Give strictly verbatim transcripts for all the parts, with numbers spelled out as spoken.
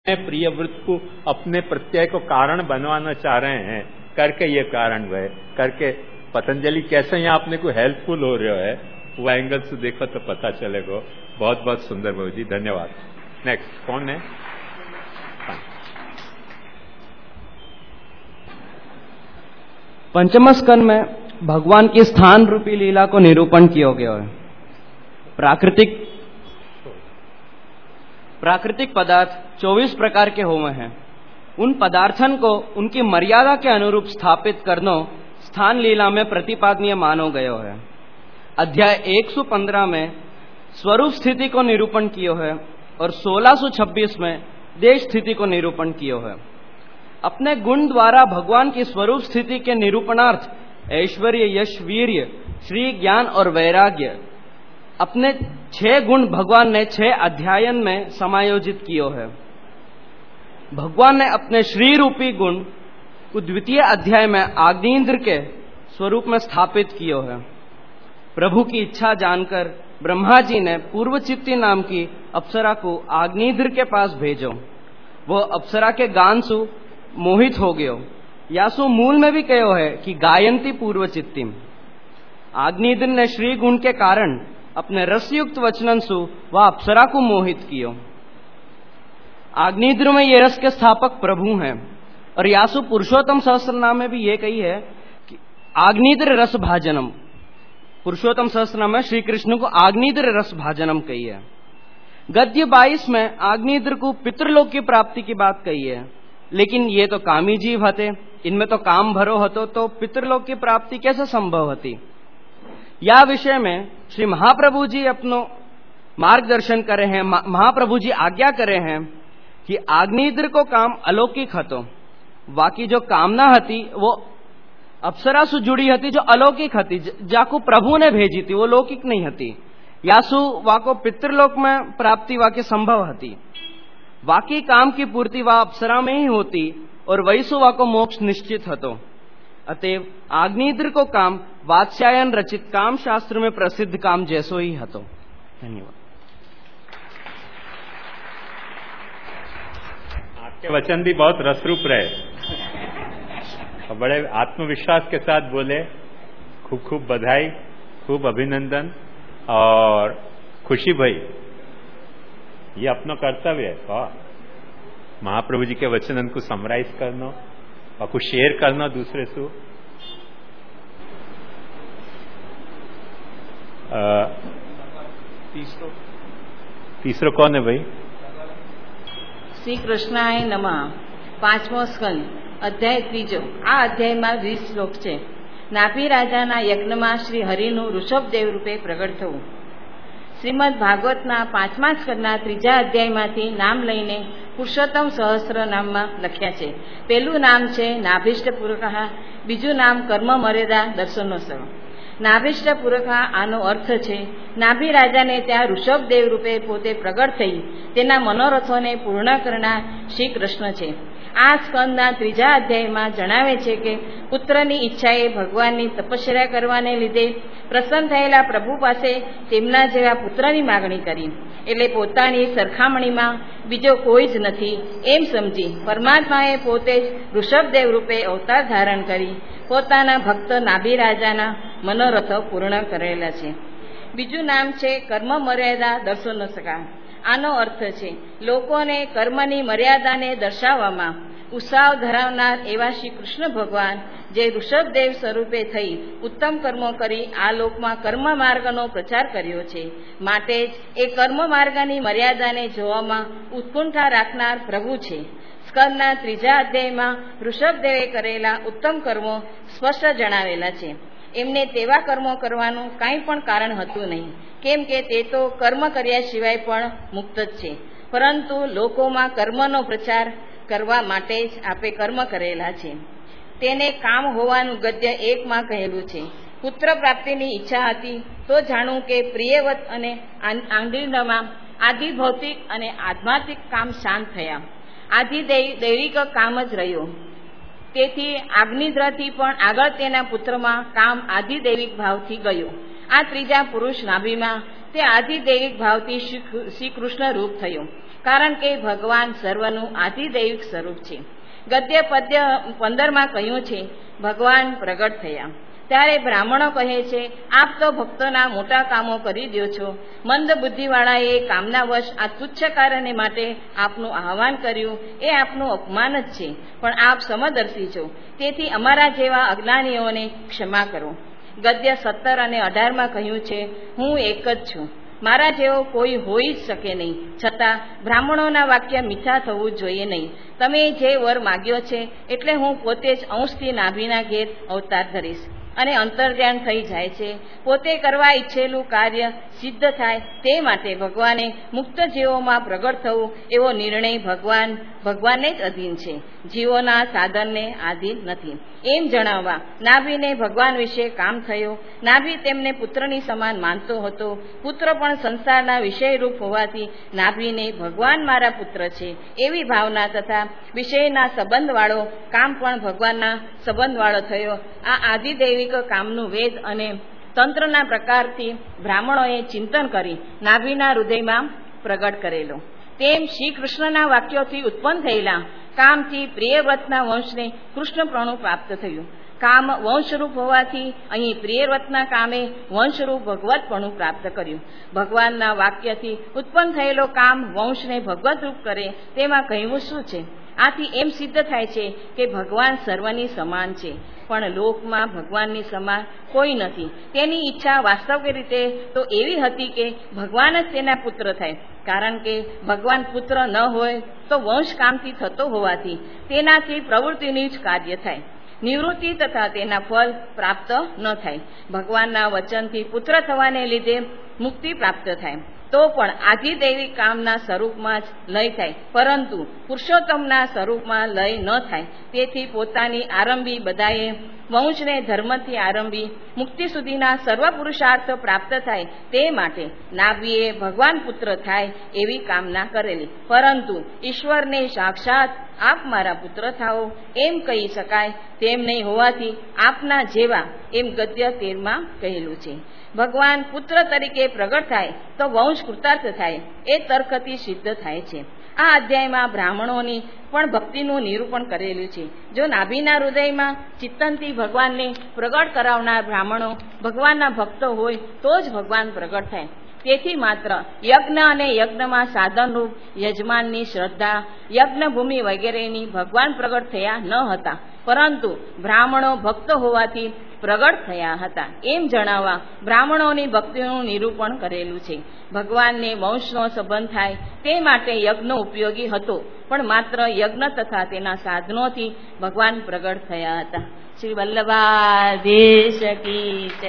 प्रिय वृत्त को अपने प्रत्यय को कारण बनवाना चाह रहे हैं, करके ये कारण वह करके पतंजलि कैसे यहाँ अपने को हेल्पफुल हो रहे है, वो एंगल से देखो तो पता चलेगा। बहुत बहुत सुंदर बाबू जी, धन्यवाद। नेक्स्ट कौन है? पंचम स्कंद में भगवान की स्थान रूपी लीला को निरूपण किया गया है। प्राकृतिक प्राकृतिक पदार्थ चौबीस प्रकार के होवे हैं। उन पदार्थन को उनकी मर्यादा के अनुरूप स्थापित करना स्थान लीला में प्रतिपादनीय मानो गयो है। अध्याय एक सौ पंद्रह में स्वरूप स्थिति को निरूपण किया है और सोलह सौ छब्बीस में देश स्थिति को निरूपण किया है। अपने गुण द्वारा भगवान की स्वरूप स्थिति के निरूपणार्थ ऐश्वर्य, यश, वीर्य, श्री, ज्ञान और वैराग्य अपने छह गुण भगवान ने छह अध्यायन में समायोजित कियो है। भगवान ने अपने श्री रूपी गुण को द्वितीय अध्याय में आग्नेन्द्र के स्वरूप में स्थापित कियो है। प्रभु की इच्छा जानकर ब्रह्मा जी ने पूर्वचित्ती नाम की अप्सरा को आग्नेन्द्र के पास भेजो। वो अप्सरा के गान सु मोहित हो गयो। यासु मूल में भी कहो है कि गायंती पूर्वचित्तिम। आग्नेन्द्र ने श्री गुण के कारण अपने रसयुक्त वचनन सु वह अप्सरा को मोहित कियो। आग्नेन्द्र में ये रस के स्थापक प्रभु हैं और यासु पुरुषोत्तम सहस्त्रनाम में भी ये कही है कि आग्नेन्द्र रस भाजनम। पुरुषोत्तम सहस्त्रनाम में श्री कृष्ण को आग्नेन्द्र रस भाजनम कही है। गद्य बाईस में आग्नेन्द्र को पितृलोक की प्राप्ति की बात कही है, लेकिन ये तो कामी जीव हते, इनमें तो काम भरो हतो, तो पितृलोक की प्राप्ति कैसे संभव होती। या विषय में श्री महाप्रभु जी अपनो मार्गदर्शन करे हैं। महाप्रभु जी आज्ञा करे हैं कि आग्नेन्द्र को काम अलौकिक हतो, बाकी जो कामना हती वो अप्सरा से जुड़ी हती जो अलौकिक हती, जाको प्रभु ने भेजी थी, वो लौकिक नहीं हती। यासु वाको पितृलोक में प्राप्ति वाकी संभव हती। बाकी काम की पूर्ति वह अप्सरा में ही होती और वैसु वाको मोक्ष निश्चित हतो। अतएव आग्नेन्द्र को काम वात्स्यायन रचित काम शास्त्र में प्रसिद्ध काम जैसो ही हतो। धन्यवाद। आपके वचन भी बहुत रसरूप रहे और बड़े आत्मविश्वास के साथ बोले। खूब खूब बधाई, खूब अभिनंदन और खुशी भाई, ये अपना कर्तव्य है। महाप्रभु जी के वचनन को समराइज करना और कुछ शेयर करना दूसरे से। तीसरो तीसरो कौन है भाई? श्री कृष्णाय नमः। પાંચમો સ્કંદ અધ્યાય ત્રીજો। આ અધ્યાયમાં વીસ શ્લોક છે। નાભી રાજાના યજ્ઞમાં શ્રી હરિનું ઋષભદેવ રૂપે પ્રગટ થવું। શ્રીમદ ભાગવતના પાંચમા સ્કંદના ત્રીજા અધ્યાયમાંથી નામ લઈને પુરુષોત્તમ સહસ્ત્ર નામમાં લખ્યા છે। પહેલું નામ છે નાભિષ્ટ પુરખા, બીજું નામ કર્મ મર્યાદા દર્શનોત્સવ। નાભિષ્ટ પુરખા આનો અર્થ છે નાભી રાજાને ત્યાં ઋષભદેવ રૂપે પોતે પ્રગટ થઈ તેના મનોરથોને પૂર્ણ કરનાર શ્રી કૃષ્ણ છે। આ સ્કંદના ત્રીજા અધ્યાયમાં જણાવે છે કે પુત્રની ઈચ્છાએ ભગવાનની તપસ્યા કરવાને લીધે પ્રસન્ન થયેલા પ્રભુ પાસે તેમના જેવા પુત્રની માગણી કરી, એટલે પોતાની સરખામણીમાં બીજો કોઈ જ નથી એમ સમજી પરમાત્માએ પોતે જ ઋષભદેવ રૂપે અવતાર ધારણ કરી પોતાના ભક્ત નાભી રાજાના મનોરથો પૂર્ણ કરેલા છે। બીજું નામ છે કર્મ મર્યાદા દર્શનોત્સવ। આનો અર્થ છે લોકોને કર્મની મર્યાદાને દર્શાવવામાં ઉત્સાહ ધરાવનાર એવા શ્રી કૃષ્ણ ભગવાન જે ઋષભદેવ સ્વરૂપે થઈ ઉત્તમ કર્મો કરી આ લોકમાં કર્મ માર્ગનો પ્રચાર કર્યો છે, માટે જ એ કર્મ માર્ગની મર્યાદાને જોવામાં ઉત્કંઠા રાખનાર પ્રભુ છે। સ્કંદના ત્રીજા અધ્યાયમાં ઋષભદેવે કરેલા ઉત્તમ કર્મો સ્પષ્ટ જણાવેલા છે। એમને તેવા કર્મો કરવાનું કાંઈ પણ કારણ હતું નહીં, કેમ કે તે તો કર્મ કર્યા સિવાય પણ મુક્ત જ છે, પરંતુ લોકોમાં કર્મનો પ્રચાર કરવા માટે જ આપે કર્મ કરેલા છે। તેને કામ હોવાનું ગદ્ય એકમાં કહેલું છે। પુત્ર પ્રાપ્તિની ઈચ્છા હતી તો જાણું કે પ્રિયવત અને આંગળીમાં આદિ ભૌતિક અને આધ્યાત્મિક કામ શાંત થયા, આદિ દૈવિક કામ જ રહ્યો। તેથી આગ્નિદ્રથી પણ આગળ તેના પુત્રમાં કામ આદિ દૈવિક ભાવથી ગયો। આ ત્રીજા પુરુષ નાભીમાં તે આદિ દૈવિક ભાવથી શ્રી કૃષ્ણ રૂપ થયો। કારણ કે ભગવાન સર્વનું આધિદૈવિક સ્વરૂપ છે. ગદ્ય પદ્ય પંદરમાં કહ્યું છે, ભગવાન પ્રગટ થયા. ત્યારે બ્રાહ્મણો કહે છે, આપ તો ભક્તોના મોટા કામો કરી દો છો. મંદ બુદ્ધિવાળાએ કામનાવશ આ તુચ્છ કાર્યને માટે આપનું આહવાન કર્યું, એ આપનું અપમાન જ છે. પણ આપ સમદર્શી છો, તેથી અમારા જેવા અજ્ઞાનીઓને ક્ષમા કરો. ગદ્ય સત્તર અને અઢારમાં કહ્યું છે, હું એક જ છું, મારા જેવો કોઈ હોઈ જ શકે નહીં. છતાં બ્રાહ્મણોના વાક્ય મીઠા થવું જોઈએ નહીં. તમે જે વર માગ્યો છે એટલે હું પોતે જ અંશથી નાભીના ઘેર અવતાર ધરીશ અને અંતર્ધ્યાન થઈ જાય છે. પોતે કરવા ઈચ્છેલું કાર્ય સિદ્ધ થાય તે માટે ભગવાને મુક્ત જીવોમાં પ્રગટ થવું એવો નિર્ણય ભગવાન ભગવાનને જ અધીન છે, જીવોના સાધનને આધીન નથી. એમ જણાવવા નાભીને ભગવાન વિશે કામ થયું. નાભી તેમને પુત્રની સમાન માનતો હતો. પુત્ર પણ સંસારના વિષયરૂપ હોવાથી નાભીને ભગવાન મારા પુત્ર છે એવી ભાવના તથા વિષયના સંબંધવાળો કામ પણ ભગવાનના સંબંધવાળો થયો. આ આદિદૈવિક કામનું વેદ અને તંત્રના પ્રકારથી બ્રાહ્મણોએ ચિંતન કરી નાભીના હૃદયમાં પ્રગટ કરેલો. તેમ શ્રી કૃષ્ણના વાક્યોથી ઉત્પન્ન થયેલા કામથી પ્રિયવ્રતના વંશને કૃષ્ણપણું પ્રાપ્ત થયું. કામ વંશરૂપ હોવાથી અહીં પ્રિયવ્રતના કામે વંશરૂપ ભગવતપણું પ્રાપ્ત કર્યું. ભગવાનના વાક્યથી ઉત્પન્ન થયેલો કામ વંશને ભગવતરૂપ કરે તેમાં કહેવું શું છે? આથી એમ સિદ્ધ થાય છે કે ભગવાન સર્વની સમાન છે, પણ લોકમાં ભગવાનની સમાન કોઈ નથી. તેની ઈચ્છા વાસ્તવિક રીતે તો એવી હતી કે ભગવાન જ તેના પુત્ર થાય, કારણ કે ભગવાન પુત્ર ન હોય તો વંશ કામથી થતો હોવાથી તેનાથી પ્રવૃત્તિની જ કાર્ય થાય, નિવૃત્તિ તથા તેના ફળ પ્રાપ્ત ન થાય. ભગવાનના વચનથી પુત્ર થવાને લીધે મુક્તિ પ્રાપ્ત થાય તો પણ આધિદૈવિક કામના સ્વરૂપમાં જ લય થાય, પરંતુ પુરુષોત્તમના સ્વરૂપમાં લય ન થાય. તેથી પોતાની આરંભી બધાએ વંશને ધર્મથી આરંભી મુક્તિ સુધીના સર્વ પુરુષાર્થ પ્રાપ્ત થાય તે માટે નાભીએ ભગવાન પુત્ર થાય એવી કામના કરેલી. પરંતુ ઈશ્વરને સાક્ષાત આપ મારા પુત્ર થાઓ એમ કહી શકાય તેમ નહીં હોવાથી આપના જેવા એમ ગદ્ય તેરમાં કહેલું છે. ભગવાન પુત્ર તરીકે પ્રગટ થાય તો વંશ કૃતાર્થ થાય એ તર્કથી સિદ્ધ થાય છે. આ અધ્યાયમાં બ્રાહ્મણોની પણ ભક્તિનું નિરૂપણ કરેલું છે. જો નાભીના હૃદયમાં ચિત્તનથી ભગવાનને પ્રગટ કરાવનાર બ્રાહ્મણો ભગવાનના ભક્તો હોય તો જ ભગવાન પ્રગટ થાય. તેથી માત્ર યજ્ઞ અને યજ્ઞમાં સાધનરૂપ યજમાનની શ્રદ્ધા, યજ્ઞભૂમિ વગેરેની ભગવાન પ્રગટ થયા ન હતા, પરંતુ બ્રાહ્મણો ભક્ત હોવાથી પ્રગટ થયા હતા. એમ જણાવવા બ્રાહ્મણોની ભક્તિનું નિરૂપણ કરેલું છે. ભગવાનને વંશનો સંબંધ થાય તે માટે યજ્ઞ ઉપયોગી હતો, પણ માત્ર યજ્ઞ તથા તેના સાધનોથી ભગવાન પ્રગટ થયા હતા. શ્રી વલ્લભાધીશ કી જય.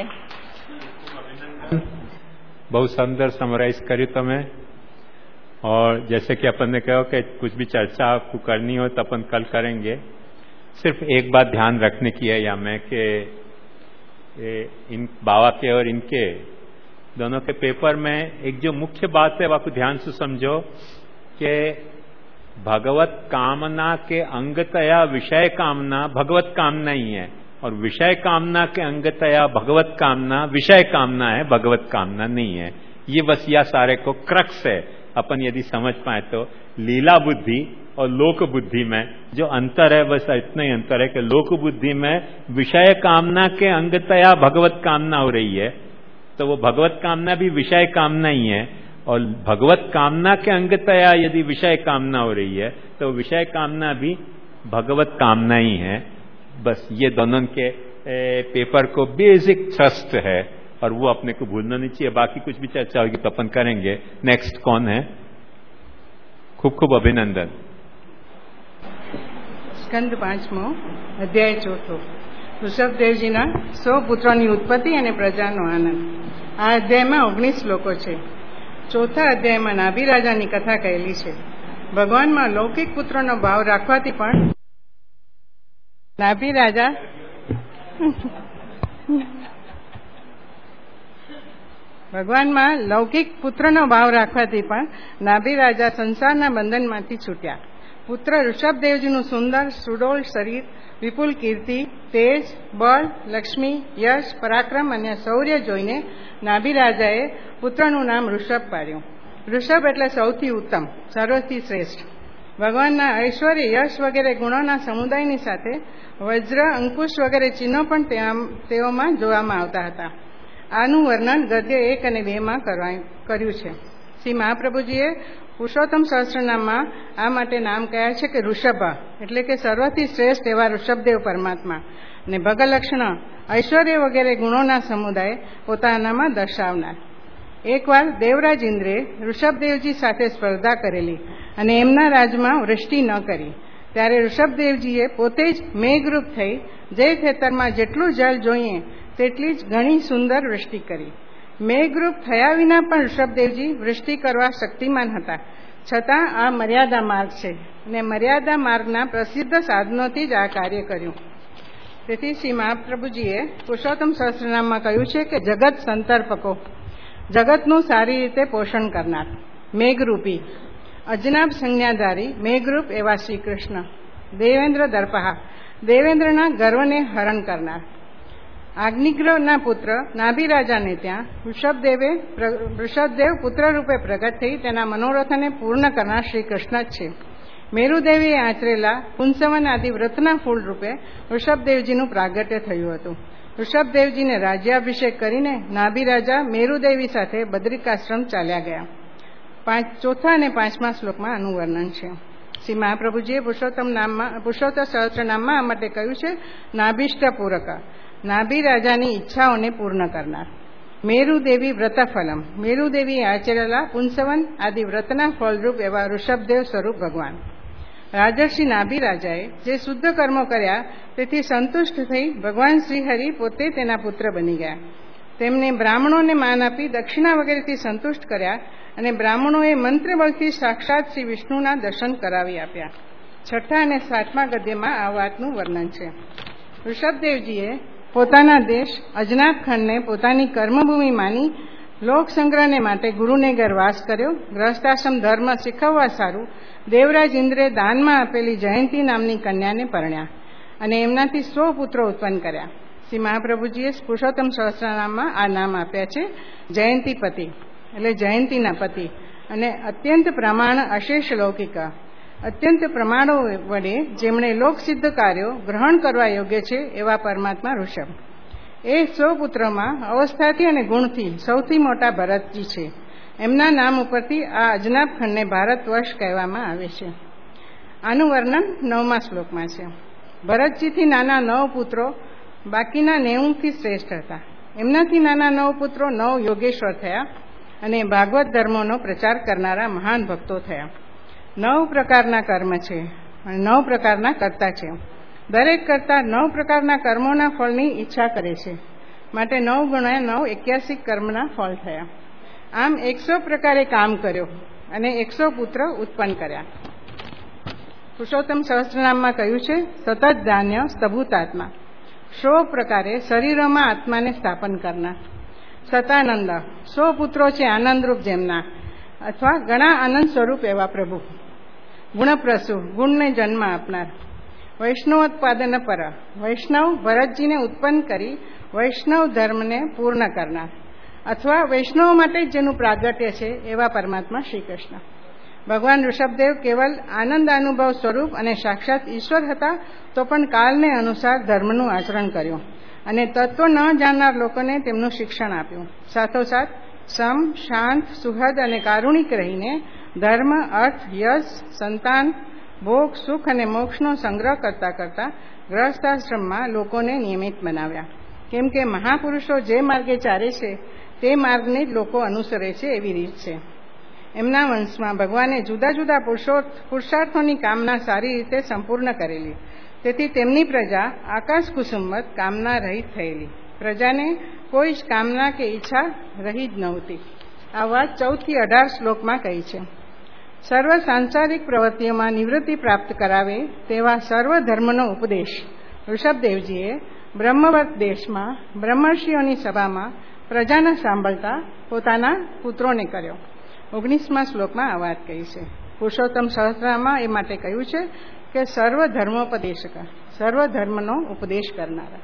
बहुत सुंदर समराइज करी तमें. और जैसे कि अपन ने कहा कि कुछ भी चर्चा आपको करनी हो तो अपन कल करेंगे. सिर्फ एक बात ध्यान रखने की है यहाँ में कि इन बाबा के और इनके दोनों के पेपर में एक जो मुख्य बात है वो ध्यान से समझो कि भगवत कामना के अंगतया विषय कामना भगवत कामना ही है, और विषय कामना के अंगतया भगवत कामना विषय कामना है, भगवत कामना नहीं है. ये बस यह सारे को क्रक्स है. अपन यदि समझ पाए तो लीला बुद्धि और लोक बुद्धि में जो अंतर है बस इतना ही अंतर है कि लोक बुद्धि में विषय कामना के अंगतया भगवत कामना हो रही है, तो वो भगवत कामना भी विषय कामना ही है, और भगवत कामना के अंगतया यदि विषय कामना हो रही है तो विषय कामना भी भगवत कामना ही है. बस ये दोनों के पेपर को बेसिक थ्रस्ट है और वो अपने को भूलना नहीं चाहिए. बाकी कुछ भी चर्चा होगी तो अपन करेंगे. नेक्स्ट कौन है? खूब खूब अभिनंदन. સ્કંદ પાંચમો અધ્યાય ચોથો. ઋષભદેવજીના સો પુત્રોની ઉત્પત્તિ અને પ્રજાનો આનંદ. આ અધ્યાયમાં ઓગણીસ શ્લોકો છે. ચોથા અધ્યાયમાં નાભી રાજાની કથા કહેલી છે. ભગવાનમાં લૌકિક પુત્રનો ભાવ રાખવાથી પણ નાભી રાજા ભગવાનમાં લૌકિક પુત્રનો ભાવ રાખવાથી પણ નાભી રાજા સંસારના બંધનમાંથી છૂટ્યા. પુત્ર ઋષભદેવજીનું સુંદર સુડોળ શરીર, વિપુલ કીર્તિ, તેજ, બળ, લક્ષ્મી, યશ, પરાક્રમ અને શૌર્ય જોઈને નાભી રાજાએ પુત્રનું નામ ઋષભ પાડ્યું. ઋષભ એટલે સૌથી ઉત્તમ, સર્વથી શ્રેષ્ઠ. ભગવાનના ઐશ્વર્ય, યશ વગેરે ગુણોના સમુદાયની સાથે વજ્ર, અંકુશ વગેરે ચિહ્નો પણ તેઓમાં જોવામાં આવતા હતા. આનું વર્ણન ગદ્ય એક અને બે માં કર્યું છે. શ્રી મહાપ્રભુજીએ પુરુષોત્તમ સહસ્રનામમાં આ માટે નામ કહ્યા છે કે ઋષભ એટલે કે સર્વથી શ્રેષ્ઠ એવા ઋષભદેવ પરમાત્મા, અને ભગલક્ષણ, ઐશ્વર્ય વગેરે ગુણોના સમુદાય પોતાનામાં દર્શાવનાર. એકવાર દેવરાજ ઇન્દ્રે ઋષભદેવજી સાથે સ્પર્ધા કરેલી અને એમના રાજમાં વૃષ્ટિ ન કરી. ત્યારે ઋષભદેવજીએ પોતે જ મેઘરૂપ થઈ જે ખેતરમાં જેટલું જળ જોઈએ તેટલી જ ઘણી સુંદર વૃષ્ટિ કરી. મેઘરૂપ થયા વિના પણ ઋષભદેવજી વૃષ્ટિ કરવા શક્તિમાન હતા. છતાં આ મર્યાદા માર્ગ છે અને મર્યાદા માર્ગના પ્રસિદ્ધ સાધનોથી જ આ કાર્ય કર્યું. તેથી શ્રી મહાપ્રભુજીએ પુરુષોત્તમ સહસ્રનામમાં કહ્યું છે કે જગત સંતર્પકો, જગતનું સારી રીતે પોષણ કરનાર, મેઘરૂપી, અજનાબ સંજ્ઞાધારી મેઘરૂપ એવા શ્રી કૃષ્ણ, દેવેન્દ્ર દર્પહા, દેવેન્દ્રના ગર્વને હરણ કરનાર, આગ્નિગ્રહના પુત્ર નાભી રાજાને ત્યાં વૃષભદેવે વૃષભદેવ પુત્ર રૂપે પ્રગટ થઈ તેના મનોરથને પૂર્ણ કરનાર શ્રી કૃષ્ણ જ છે. મેરુદેવીએ આચરેલા પુંસવન આદિ વ્રતના ફૂલ રૂપે વૃષભદેવજીનું પ્રાગટ્ય થયું હતું. વૃષભદેવજીને રાજ્યાભિષેક કરીને નાભી રાજા મેરુદેવી સાથે બદ્રિકાશ્રમ ચાલ્યા ગયા. પાંચ ચોથા અને પાંચમા શ્લોકમાં આનું વર્ણન છે. શ્રી મહાપ્રભુજીએ પુરુષોત્તમ નામમાં પુરુષોત્તમ સહસ્રનામમાં આ માટે કહ્યું છે નાભિષ્ટ પૂરક, નાભી રાજાની ઈચ્છાઓને પૂર્ણ કરનાર. મેરુદેવી વ્રતફલમ, મેરુદેવી આચરેલા પુંસવન આદિ વ્રતના ફળરૂપ એવા ઋષભદેવ સ્વરૂપ ભગવાન. રાજર્ષિ નાભી રાજાએ જે શુદ્ધ કર્મો કર્યા તેથી સંતુષ્ટ થઈ ભગવાન શ્રીહરિ પોતે તેના પુત્ર બની ગયા. તેમને બ્રાહ્મણોને માન આપી દક્ષિણા વગેરેથી સંતુષ્ટ કર્યા અને બ્રાહ્મણોએ મંત્રબળથી સાક્ષાત શ્રી વિષ્ણુના દર્શન કરાવી આપ્યા. છઠ્ઠા અને સાતમા ગદ્યમાં આ વાતનું વર્ણન છે. ઋષભદેવજીએ પોતાના દેશ અજનાબ ખંડને પોતાની કર્મભૂમિ માની લોક સંગ્રહને માટે ગુરુને ઘર વાસ કર્યો. ગ્રહસ્થાશ્રમ ધર્મ શીખવવા સારું દેવરાજ ઇન્દ્રે દાનમાં આપેલી જયંતી નામની કન્યાને પરણ્યા અને એમનાથી સો પુત્રો ઉત્પન્ન કર્યા. શ્રી મહાપ્રભુજીએ પુરુષોત્તમ સહસ્રનામમાં આ નામ આપ્યા છે જયંતી પતિ, એટલે જયંતીના પતિ, અને અત્યંત પ્રમાણ અશેષ લૌકિકા, અત્યંત પ્રમાણો વડે જેમણે લોકસિદ્ધ કાર્યો ગ્રહણ કરવા યોગ્ય છે એવા પરમાત્મા ઋષભ. એ સો પુત્રોમાં અવસ્થાથી અને ગુણથી સૌથી મોટા ભરતજી છે. એમના નામ ઉપરથી આ અજનાબ ખંડને ભારત વર્ષ કહેવામાં આવે છે. આનું વર્ણન નવમા શ્લોકમાં છે. ભરતજીથી નાના નવ પુત્રો બાકીના નેવુંથી શ્રેષ્ઠ હતા. એમનાથી નાના નવ પુત્રો નવ યોગેશ્વર થયા અને ભાગવત ધર્મોનો પ્રચાર કરનારા મહાન ભક્તો થયા. નવ પ્રકારના કર્મ છે અને નવ પ્રકારના કર્તા છે. દરેક કર્તા નવ પ્રકારના કર્મોના ફળની ઈચ્છા કરે છે. માટે નવ ગુણ્યા નવ એક્યાસી કર્મના ફળ થયા. આમ એકસો પ્રકારે કામ કર્યો અને એકસો પુત્ર ઉત્પન્ન કર્યા. પુરુષોત્તમ સહસ્રનામમાં કહ્યું છે સતત ધાન્ય સ્તભૂતાત્મા, સો પ્રકારે શરીરોમાં આત્માને સ્થાપન કરનાર. સતાનંદ, સો પુત્રો છે આનંદરૂપ જેમના, અથવા ઘણા આનંદ સ્વરૂપ એવા પ્રભુ. ગુણપ્રસુ, ગુણને જન્મ આપનાર. વૈષ્ણવોત્પાદન પર, વૈષ્ણવ ભરતજીને ઉત્પન્ન કરી વૈષ્ણવ ધર્મને પૂર્ણ કરનાર, અથવા વૈષ્ણવ માટે જેનું પ્રાગટ્ય છે એવા પરમાત્મા શ્રી કૃષ્ણ. ભગવાન ઋષભદેવ કેવલ આનંદ અનુભવ સ્વરૂપ અને સાક્ષાત ઈશ્વર હતા તો પણ કાળને અનુસાર ધર્મનું આચરણ કર્યું અને તત્વ ન જાણનાર લોકોને તેમનું શિક્ષણ આપ્યું. સાથોસાથ સમ, શાંત, સુહદ અને કારુણિક રહીને ધર્મ, અર્થ, યશ, સંતાન, ભોગ, સુખ અને મોક્ષનો સંગ્રહ કરતા કરતા ગ્રહસ્થાશ્રમમાં લોકોને નિયમિત બનાવ્યા. કેમ કે મહાપુરુષો જે માર્ગે ચાલે છે તે માર્ગને જ લોકો અનુસરે છે એવી રીત છે. એમના વંશમાં ભગવાને જુદા જુદા પુરુષાર્થોની કામના સારી રીતે સંપૂર્ણ કરેલી. તેથી તેમની પ્રજા આકાશ કુસુમવત કામના રહિત થયેલી. પ્રજાને કોઈ જ કામના કે ઈચ્છા રહી જ નહોતી. આ વાત ચૌદથી અઢાર શ્લોકમાં કહી છે. સર્વ સાંસારિક પ્રવૃત્તિઓમાં નિવૃત્તિ પ્રાપ્ત કરાવે તેવા સર્વ ધર્મનો ઉપદેશ ઋષભદેવજીએ બ્રહ્મવત દેશમાં બ્રહ્મર્ષિઓની સભામાં પ્રજાને સાંભળતા પોતાના પુત્રોને કર્યો. ઓગણીસમા શ્લોકમાં આ વાત કહી છે. પુરુષોત્તમ સહસ્ત્રમાં એ માટે કહ્યું છે કે સર્વ ધર્મોપદેશક, સર્વ ધર્મનો ઉપદેશ કરનારા.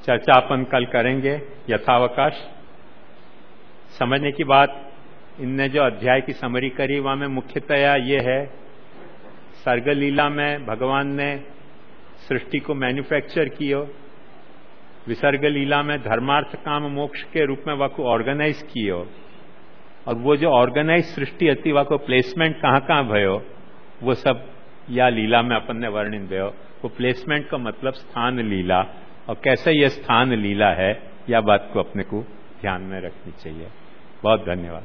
चर्चा अपन कल करेंगे यथावकाश। समझने की बात, इनने जो अध्याय की समरी करी वहां में मुख्यतया ये है, सर्ग लीला में भगवान ने सृष्टि को मैन्युफैक्चर कियो, विसर्ग लीला में धर्मार्थ काम मोक्ष के रूप में वह को ऑर्गेनाइज कियो, और वो जो ऑर्गेनाइज सृष्टि थी वह को प्लेसमेंट कहाँ कहाँ भयो वो सब या लीला में अपन ने वर्णन भयो। वो प्लेसमेंट का मतलब स्थान लीला, और कैसे यह स्थान लीला है यह बात को अपने को ध्यान में रखनी चाहिए। बहुत धन्यवाद।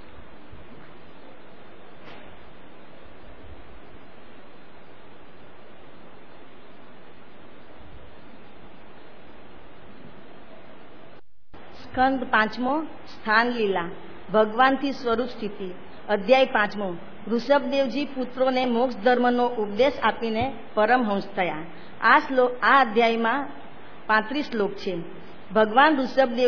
સ્કંદ પાંચમો સ્થાન લીલા, ભગવાનથી સ્વરૂપ સ્થિતિ, અધ્યાય પાંચમો, ઋષભદેવજી પુત્રોને મોક્ષ ધર્મનો ઉપદેશ આપીને પરમહંસ થયા. આ શ્લોક આ અધ્યાયમાં પાંત્રીસ શ્લોક છે. ભગવાન ઋષભદેવ